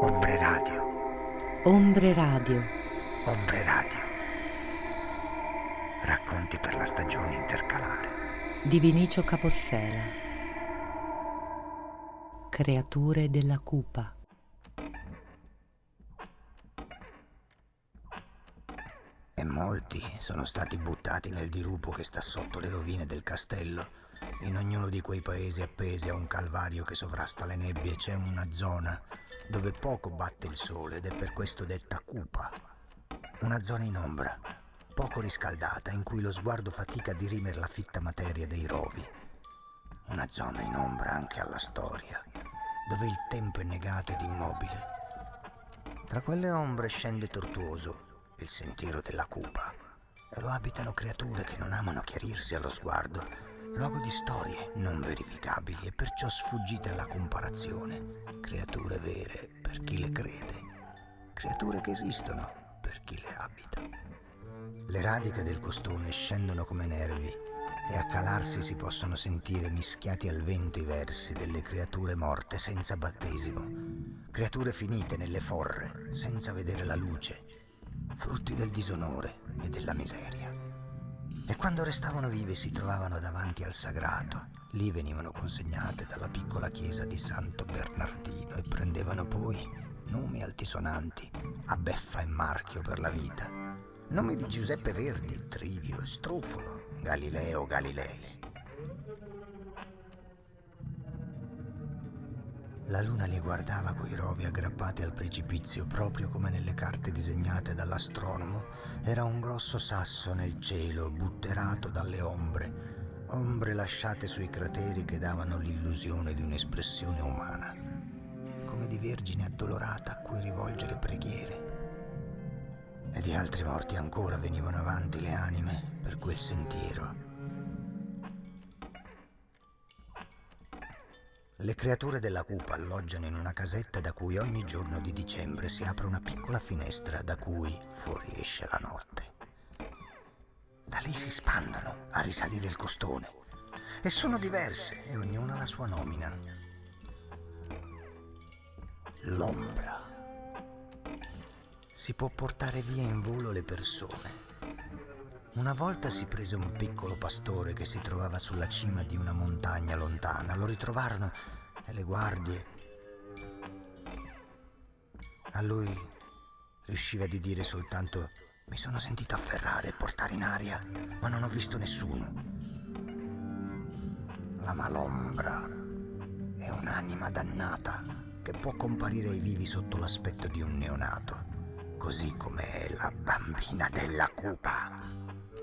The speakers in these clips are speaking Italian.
Ombre Radio. Ombre Radio. Ombre Radio. Racconti per la stagione intercalare. Di Vinicio Capossela. Creature della cupa. E molti sono stati buttati nel dirupo che sta sotto le rovine del castello. In ognuno di quei paesi appesi a un calvario che sovrasta le nebbie c'è una zona dove poco batte il sole ed è per questo detta cupa. Una zona in ombra, poco riscaldata, in cui lo sguardo fatica a dirimere la fitta materia dei rovi. Una zona in ombra anche alla storia, dove il tempo è negato ed immobile. Tra quelle ombre scende tortuoso il sentiero della cupa e lo abitano creature che non amano chiarirsi allo sguardo, luogo di storie non verificabili e perciò sfuggite alla comparazione. Creature vere per chi le crede, creature che esistono per chi le abita. Le radiche del costone scendono come nervi e a calarsi si possono sentire mischiati al vento i versi delle creature morte senza battesimo, creature finite nelle forre senza vedere la luce, frutti del disonore e della miseria. E quando restavano vive si trovavano davanti al sagrato. Lì venivano consegnate dalla piccola chiesa di Santo Bernardino e prendevano poi nomi altisonanti a beffa e marchio per la vita. Nomi di Giuseppe Verdi, Trivio, Strufolo, Galileo Galilei. La luna li guardava coi rovi aggrappati al precipizio, proprio come nelle carte disegnate dall'astronomo. Era un grosso sasso nel cielo, butterato dalle ombre lasciate sui crateri che davano l'illusione di un'espressione umana, come di vergine addolorata a cui rivolgere preghiere. E di altri morti ancora venivano avanti le anime per quel sentiero. Le creature della cupa alloggiano in una casetta da cui ogni giorno di dicembre si apre una piccola finestra da cui fuoriesce la notte. Da lì si spandono a risalire il costone e sono diverse e ognuna ha la sua nomina. L'ombra. Si può portare via in volo le persone. Una volta si prese un piccolo pastore che si trovava sulla cima di una montagna lontana. Lo ritrovarono e le guardie. A lui riusciva di dire soltanto: mi sono sentito afferrare e portare in aria, ma non ho visto nessuno. La malombra è un'anima dannata che può comparire ai vivi sotto l'aspetto di un neonato, così come è la bambina della cupa.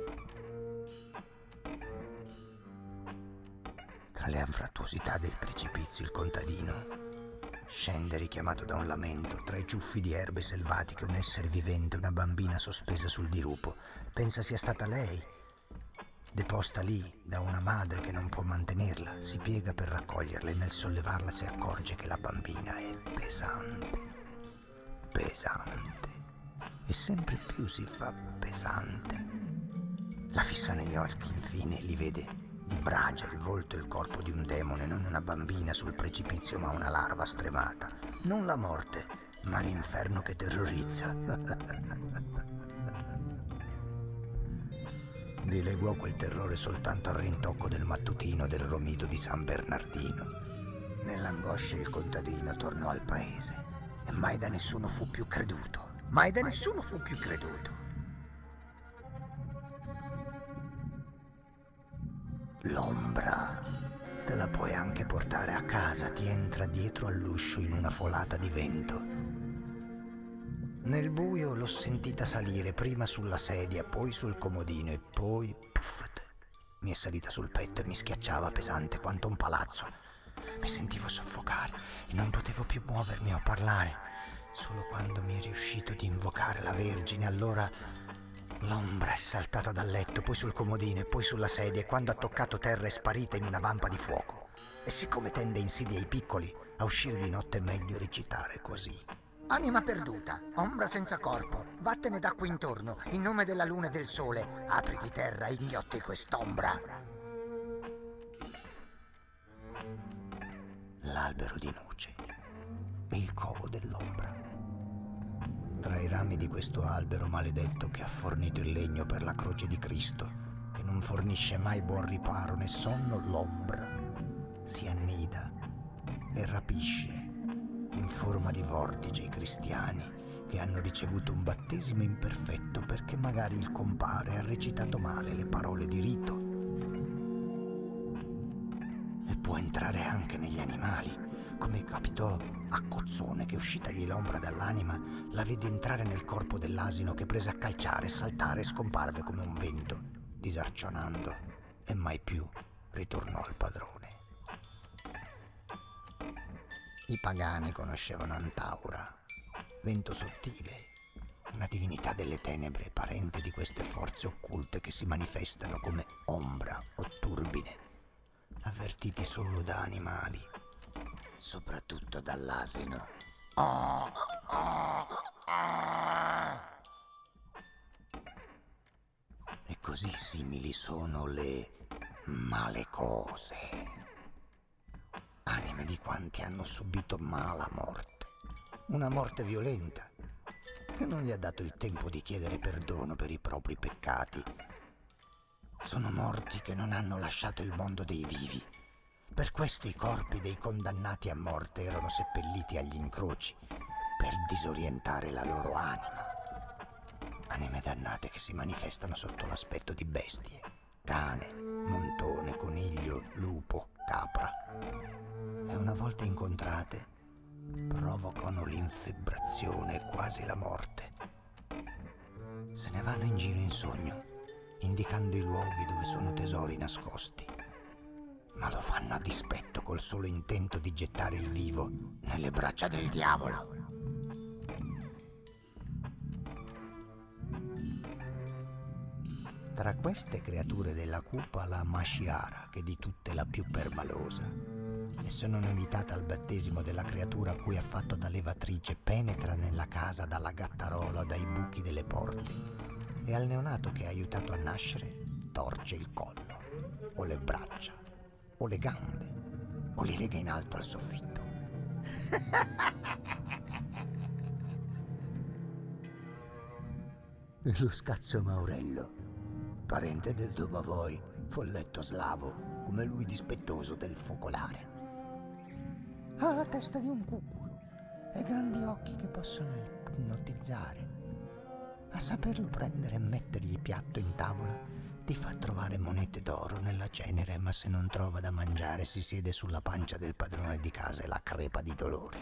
Tra le anfrattuosità del precipizio il contadino scende richiamato da un lamento. Tra i ciuffi di erbe selvatiche un essere vivente, una bambina sospesa sul dirupo. Pensa sia stata lei, deposta lì da una madre che non può mantenerla. Si piega per raccoglierla e nel sollevarla si accorge che la bambina è pesante, pesante, e sempre più si fa pesante. La fissa negli occhi, infine li vede di bragia il volto e il corpo di un demone, non una bambina sul precipizio ma una larva stremata. Non la morte, ma l'inferno che terrorizza. Dileguò quel terrore soltanto al rintocco del mattutino del romito di San Bernardino. Nell'angoscia il contadino tornò al paese e mai da nessuno fu più creduto. Mai da nessuno fu più creduto. L'ombra te la puoi anche portare a casa, ti entra dietro all'uscio in una folata di vento. Nel buio l'ho sentita salire, prima sulla sedia, poi sul comodino e poi, puffate, mi è salita sul petto e mi schiacciava pesante quanto un palazzo. Mi sentivo soffocare e non potevo più muovermi o parlare. Solo quando mi è riuscito di invocare la Vergine, allora l'ombra è saltata dal letto, poi sul comodino e poi sulla sedia, e quando ha toccato terra è sparita in una vampa di fuoco. E siccome tende insidia ai piccoli, a uscire di notte è meglio recitare così: anima perduta, ombra senza corpo, vattene da qui intorno, in nome della luna e del sole, apriti terra e inghiotti quest'ombra. L'albero di noce, il covo corpo dell'ombra. Tra i rami di questo albero maledetto che ha fornito il legno per la croce di Cristo, che non fornisce mai buon riparo né sonno, l'ombra si annida e rapisce in forma di vortice i cristiani che hanno ricevuto un battesimo imperfetto perché magari il compare ha recitato male le parole di rito. E può entrare anche negli animali, come capitò a Cozzone, che uscitagli l'ombra dall'anima la vede entrare nel corpo dell'asino, che prese a calciare, saltare e scomparve come un vento, disarcionando, e mai più ritornò al padrone. I pagani conoscevano Antaura, vento sottile, una divinità delle tenebre, parente di queste forze occulte che si manifestano come ombra o turbine, avvertiti solo da animali, soprattutto dall'asino. E così simili sono le malecose, anime di quanti hanno subito mala morte, una morte violenta, che non gli ha dato il tempo di chiedere perdono per i propri peccati. Sono morti che non hanno lasciato il mondo dei vivi. Per questo i corpi dei condannati a morte erano seppelliti agli incroci, per disorientare la loro anima. Anime dannate che si manifestano sotto l'aspetto di bestie, cane, montone, coniglio, lupo, capra. E una volta incontrate, provocano l'infebbrazione e quasi la morte. Se ne vanno in giro in sogno, indicando i luoghi dove sono tesori nascosti. Ma lo fanno a dispetto, col solo intento di gettare il vivo nelle braccia del diavolo. Tra queste creature della cupa, la Mashiara, che di tutte la più permalosa, e se non invitata al battesimo della creatura a cui ha fatto da levatrice, penetra nella casa dalla gattarola o dai buchi delle porte, e al neonato che ha aiutato a nascere torce il collo, o le braccia, o le gambe, o li lega in alto al soffitto. E lo scazzo Maurello, parente del Domavoi, folletto slavo, come lui dispettoso del focolare. Ha la testa di un cuculo e grandi occhi che possono ipnotizzare. A saperlo prendere e mettergli piatto in tavola, ti fa trovare monete d'oro nella cenere, ma se non trova da mangiare si siede sulla pancia del padrone di casa e la crepa di dolore.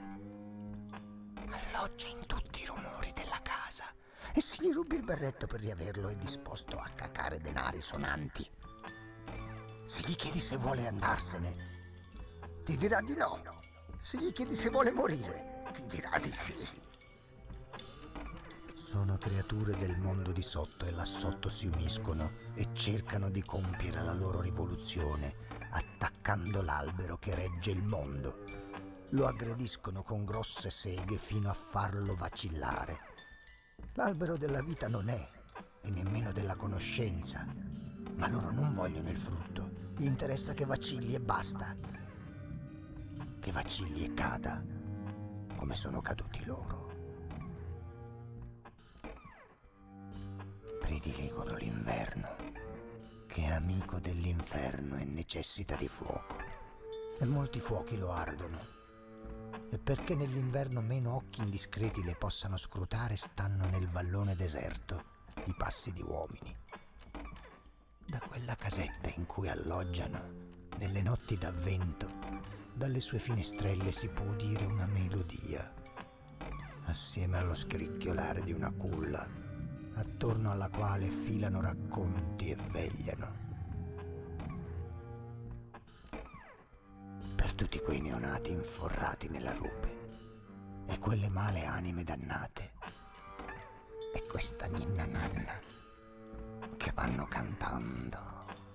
Alloggia in tutti i rumori della casa, e se gli rubi il berretto per riaverlo è disposto a cacare denari sonanti. Se gli chiedi se vuole andarsene, ti dirà di no. Se gli chiedi se vuole morire, ti dirà di sì. Sono creature del mondo di sotto, e là sotto si uniscono e cercano di compiere la loro rivoluzione, attaccando l'albero che regge il mondo. Lo aggrediscono con grosse seghe fino a farlo vacillare. L'albero della vita non è, e nemmeno della conoscenza, ma loro non vogliono il frutto, gli interessa che vacilli e basta. Che vacilli e cada, come sono caduti loro. Prediligono l'inverno, che è amico dell'inferno e necessita di fuoco, e molti fuochi lo ardono. E perché nell'inverno meno occhi indiscreti le possano scrutare, stanno nel vallone deserto i passi di uomini. Da quella casetta in cui alloggiano, nelle notti d'avvento, dalle sue finestrelle si può udire una melodia, assieme allo scricchiolare di una culla, attorno alla quale filano racconti e vegliano. Per tutti quei neonati inforrati nella rupe, e quelle male anime dannate, e questa ninna nanna che vanno cantando.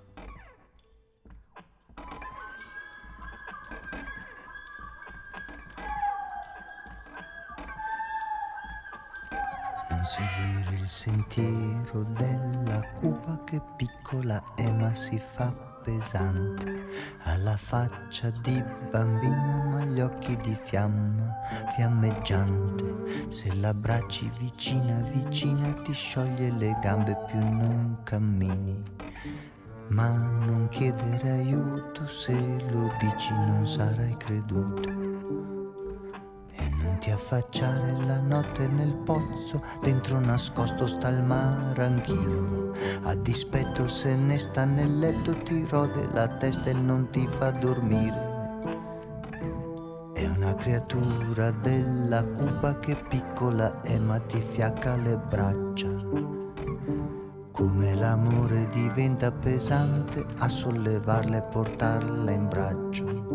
Non seguire il sentiero della cupa che piccola è ma si fa pesante, ha la faccia di bambina ma gli occhi di fiamma fiammeggiante. Se l'abbracci vicina vicina ti scioglie le gambe più non cammini. Ma non chiedere aiuto, se lo dici non sarai creduto. E non ti affacciare la notte nel pozzo, dentro nascosto sta il maranchino. A dispetto se ne sta nel letto, ti rode la testa e non ti fa dormire. È una creatura della cupa che piccola è ma ti fiacca le braccia. Come l'amore diventa pesante a sollevarla e portarla in braccio.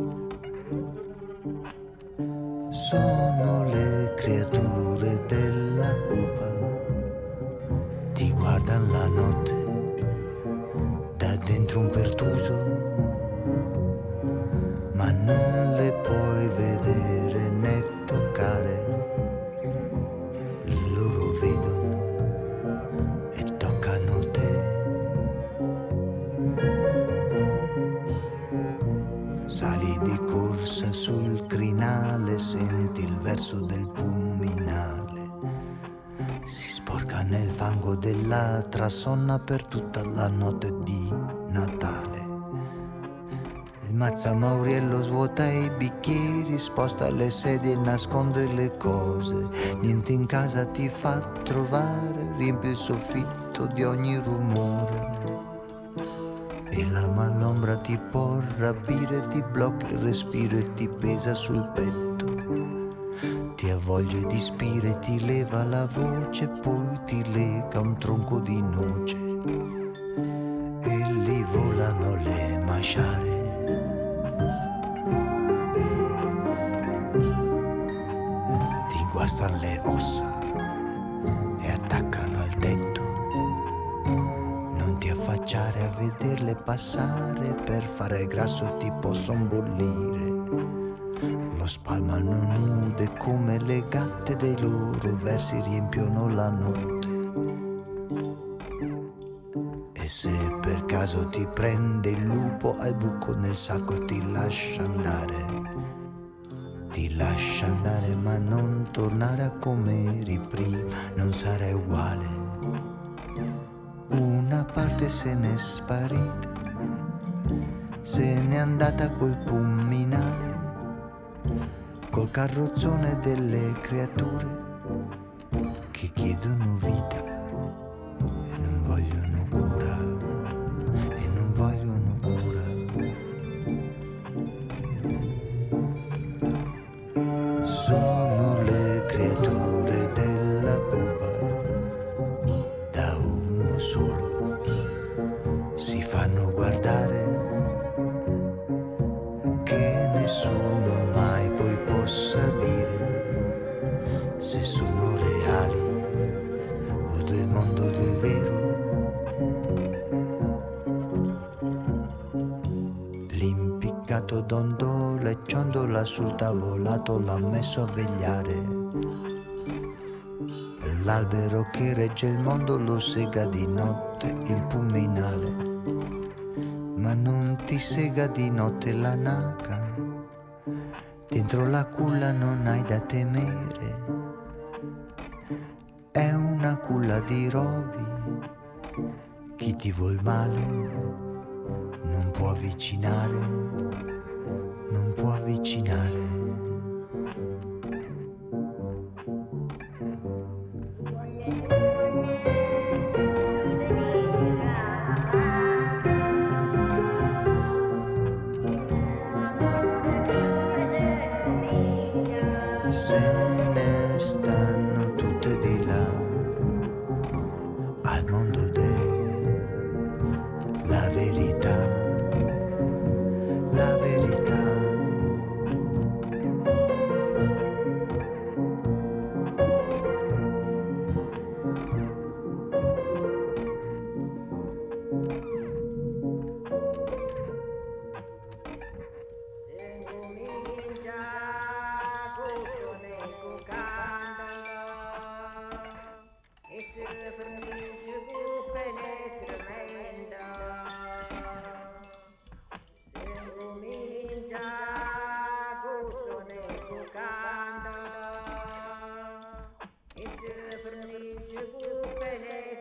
Sono le creature della cupa, ti guardano la notte da dentro un pertuso, ma non le puoi vedere né toccare. Loro vedono e toccano te. Sali di corsa sul crinale, senti il verso del pulminale. Si sporca nel fango della trasonna per tutta la notte di Natale. Il Mazzamauriello svuota i bicchieri, sposta le sedie e nasconde le cose. Niente in casa ti fa trovare, riempie il soffitto di ogni rumore. E la malombra ti può rapire, ti blocca il respiro e ti pesa sul petto. Ti avvolge di spire, ti leva la voce, poi ti lega un tronco di noce. E lì volano le masciare. Ti guastano le ossa e attaccano al tetto. Non ti affacciare a vederle passare, per fare grasso ti posson bollire. Lo spalmano nude come le gatte, dei loro versi riempiono la notte. E se per caso ti prende il lupo al buco nel sacco ti lascia andare. Ti lascia andare ma non tornare a come eri prima, non sarai uguale. Una parte se n'è sparita, se n'è andata col pulminale, col carrozzone delle creature che chiedono vita e non vogliono cura, e non vogliono cura. Sono le creature della cupa, da uno solo si fanno guardare, che nessuno mai poi possa dire se sono reali o del mondo del vero. L'impiccato dondola e ciondola sul tavolato l'ha messo a vegliare. L'albero che regge il mondo lo sega di notte il pulminale, ma non ti sega di notte la naca. Dentro la culla non hai da temere, è una culla di rovi. Chi ti vuol male non può avvicinare, non può avvicinare. Se ne stanno tutte di là, al mondo della verità, la verità. canzone cucanda e si fornisce con